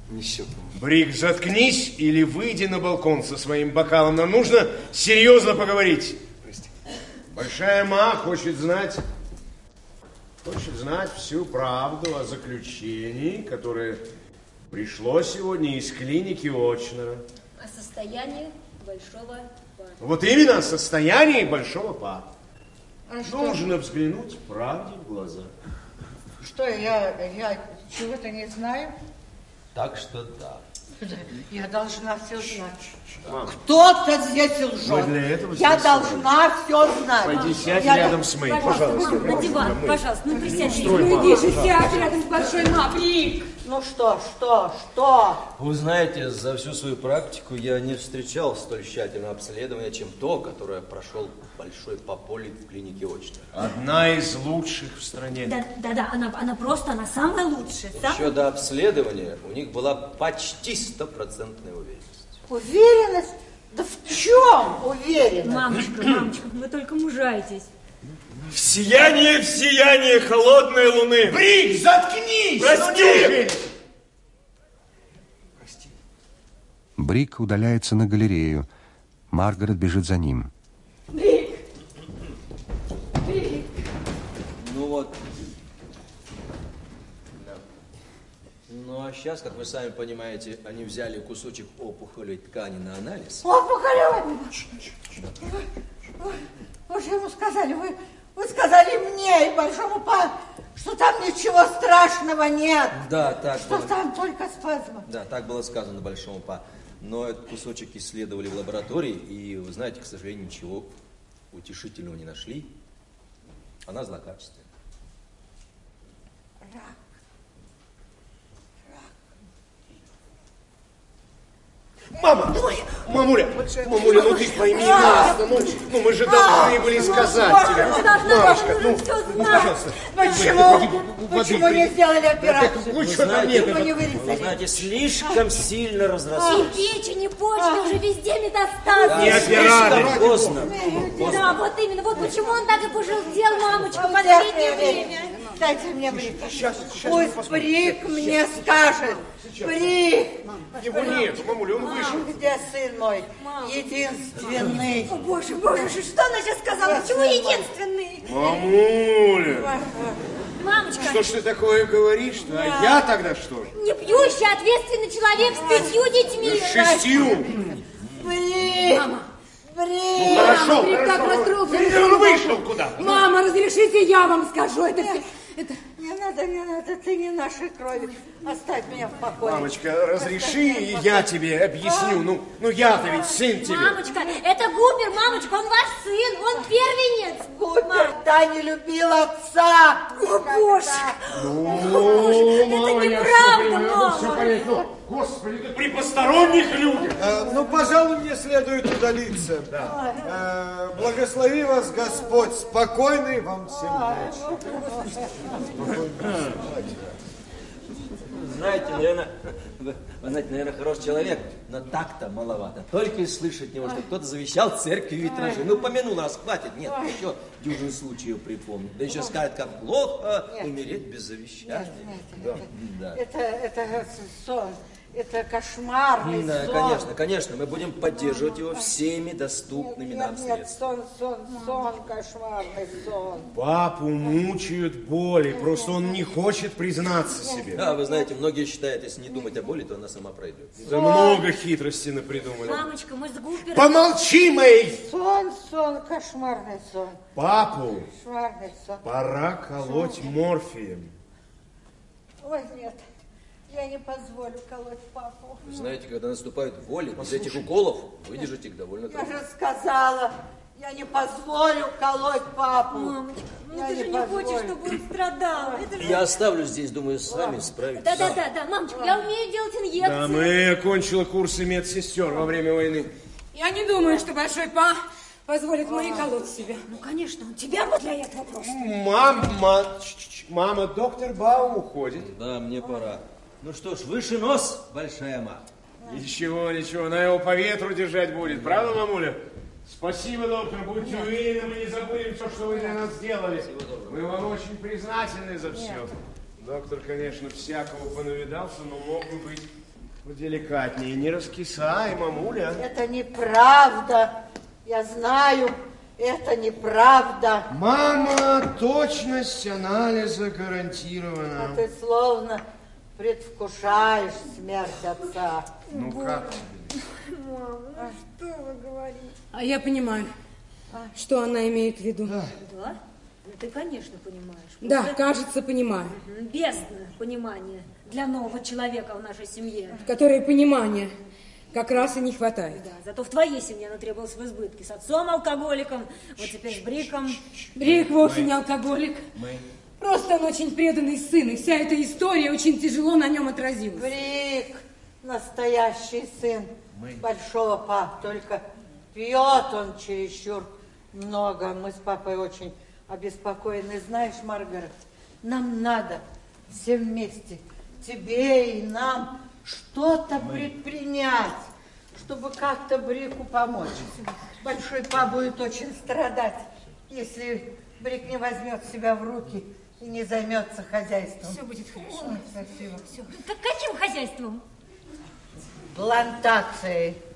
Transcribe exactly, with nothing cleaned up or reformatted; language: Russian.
несет. Брик, заткнись или выйди на балкон со своим бокалом. Нам нужно серьезно поговорить. Прости. Большая ма хочет знать, хочет знать всю правду о заключении, которое пришло сегодня из клиники Очнера. О состоянии большого па. Вот именно о состоянии большого па. А нужно взглянуть правде в глаза. Что, я, я чего-то не знаю? Так что да. Я должна все знать. Мама. Кто-то здесь лжет. Мы для этого я здесь должна все знать. Пойди сядь я рядом я... с Мэй, Пожалуйста, пожалуйста. мам, на диван, Мэй. пожалуйста, ну присядь. Ну, иди же сядь рядом с большой маприк. Ну что, что, что? Вы знаете, за всю свою практику я не встречал столь тщательного обследования, чем то, которое прошел большой Пополит в клинике Очнера. Одна из лучших в стране. Да, да, да, она, она просто, она самая лучшая. Еще до обследования у них была почти стопроцентная уверенность. Уверенность? Да в чем уверенность? Мамочка, мамочка, вы только мужаетесь. В сияние, в сияние холодной луны. Брик, заткнись! Прости! Прости. Брик удаляется на галерею. Маргарет бежит за ним. Брик! Брик! Ну вот. Да. Ну а сейчас, как вы сами понимаете, они взяли кусочек опухолевой ткани на анализ. Опухолевой? Вы же ему сказали, вы... Вы сказали мне и большому па, что там ничего страшного нет. Да, так Что было. там только спазмы. Да, так было сказано большому па. Но этот кусочек исследовали в лаборатории, и, вы знаете, к сожалению, ничего утешительного не нашли. Она злокачественная. Рак. Мама! Мамуля! Мамуля, ну ты пойми нас! Ну, ну мы же должны были сказать тебе. Мамочка, ну, ну, пожалуйста. Почему? Почему не сделали операцию? Ну, что там нет? Почему не Вы вырезали? знаете, слишком сильно разрослось. И печень, и почки, уже везде метастазы. Не операция. Слишком поздно. Да, вот именно, вот почему он так и пожелтел, мамочка, в последнее время. Дайте мне Брик. Сейчас, сейчас. Пусть Брик мне скажет. Брик! Его нет, мамуля, он вышел. Где сын мой? Единственный. О, боже, боже, что она сейчас сказала? Почему единственный? Мамуля! Мамочка, Что ж ты такое говоришь-то? А я тогда что? не пьющий, ответственный человек с пятью детьми. Шестью. Брик! Мама. Брик! Хорошо, Брик так хорошо. расстроился. Он вышел куда-то. Мама, разрешите, я вам скажу. Это, это... Не надо, не надо, ты не нашей крови. Оставь меня в покое. Мамочка, разреши, и я тебе объясню. Ну, ну я-то ведь сын тебе. Мамочка, это Губер, мамочка, он ваш сын, он первенец. Губер, да, не любил отца. О, боже. Ну, Это неправда, мама. Все понять, ну, господи, да при посторонних людях. Э, ну, пожалуй, мне следует удалиться. Да. Э, благослови вас Господь. Спокойной вам всем ночи. Знаете, наверное, вы, вы знаете, наверное, хороший человек, но так-то маловато. Только и слышать от него, что кто-то завещал церкви витражи. Ну, помянул раз, хватит. Нет, еще дюжин случаев припомню. Да еще скажет, как плохо Нет. умереть без завещания. Нет, Да. нет, Да. это, это, это сон. Это кошмарный Да, сон. конечно, конечно, мы будем поддерживать его всеми доступными Нет, нам нет, нет, средствами. сон, сон, сон, кошмарный сон. Папу мучают боли, просто он не хочет признаться себе. Да, вы знаете, многие считают, если не думать о боли, то она сама пройдет. Да много хитростей напридумали. Мамочка, мы с Гупером... Помолчи, Мэй! Сон, сон, кошмарный сон. Папу Кошмарный сон. пора колоть морфием. Ой, нет, я не позволю колоть папу. Вы знаете, когда наступают воли, без этих уколов выдержите их довольно Я трудно. же сказала, я не позволю колоть папу. Мамочка, ну Я ты не же не позволю. хочешь, чтобы он страдал. Это же... Я оставлю здесь, думаю, сами справитесь. Да, да, да, да, мамочка, я умею делать инъекции. Да, мы окончила курсы медсестер во время войны. Я не думаю, что большой па позволит мне колоть себя. Ну, конечно, он тебя вот для этого просто. Мама, ч- ч- мама, доктор Бау уходит. Да, мне пора. Ну что ж, выше нос, большая ма. Ничего, ничего, она его по ветру держать будет. Правда, мамуля? Спасибо, доктор. Будьте уверены, мы не забудем все, что вы для нас сделали. Мы вам очень признательны за все. Доктор, конечно, всякого понавидался, но мог бы быть Поделикатнее, не раскисай, мамуля. Это неправда. Я знаю, это неправда. Мама, точность анализа гарантирована. А ты словно предвкушаешь смерть отца. Ну как тебе? Мама, что вы говорите? А я понимаю, что она имеет в виду. Да? Ну, ты, конечно, понимаешь. Да, После- кажется, понимаю. Мгм, Бездна понимания для нового человека в нашей семье. В которой понимания как раз и не хватает. Да, зато в твоей семье оно требовалось в избытке. С отцом алкоголиком, вот теперь с Бриком. Брик вовсе не алкоголик. Мы. Просто он очень преданный сын, и вся эта история очень тяжело на нем отразилась. Брик, настоящий сын Мы. большого папы, только пьет он чересчур много. Мы с папой очень обеспокоены. Знаешь, Маргарет, нам надо все вместе, тебе и нам, что-то предпринять, чтобы как-то Брику помочь. Большой папа будет очень страдать, если Брик не возьмет себя в руки и не займется хозяйством. Все будет хорошо. Ой, спасибо. Так каким хозяйством? Плантацией.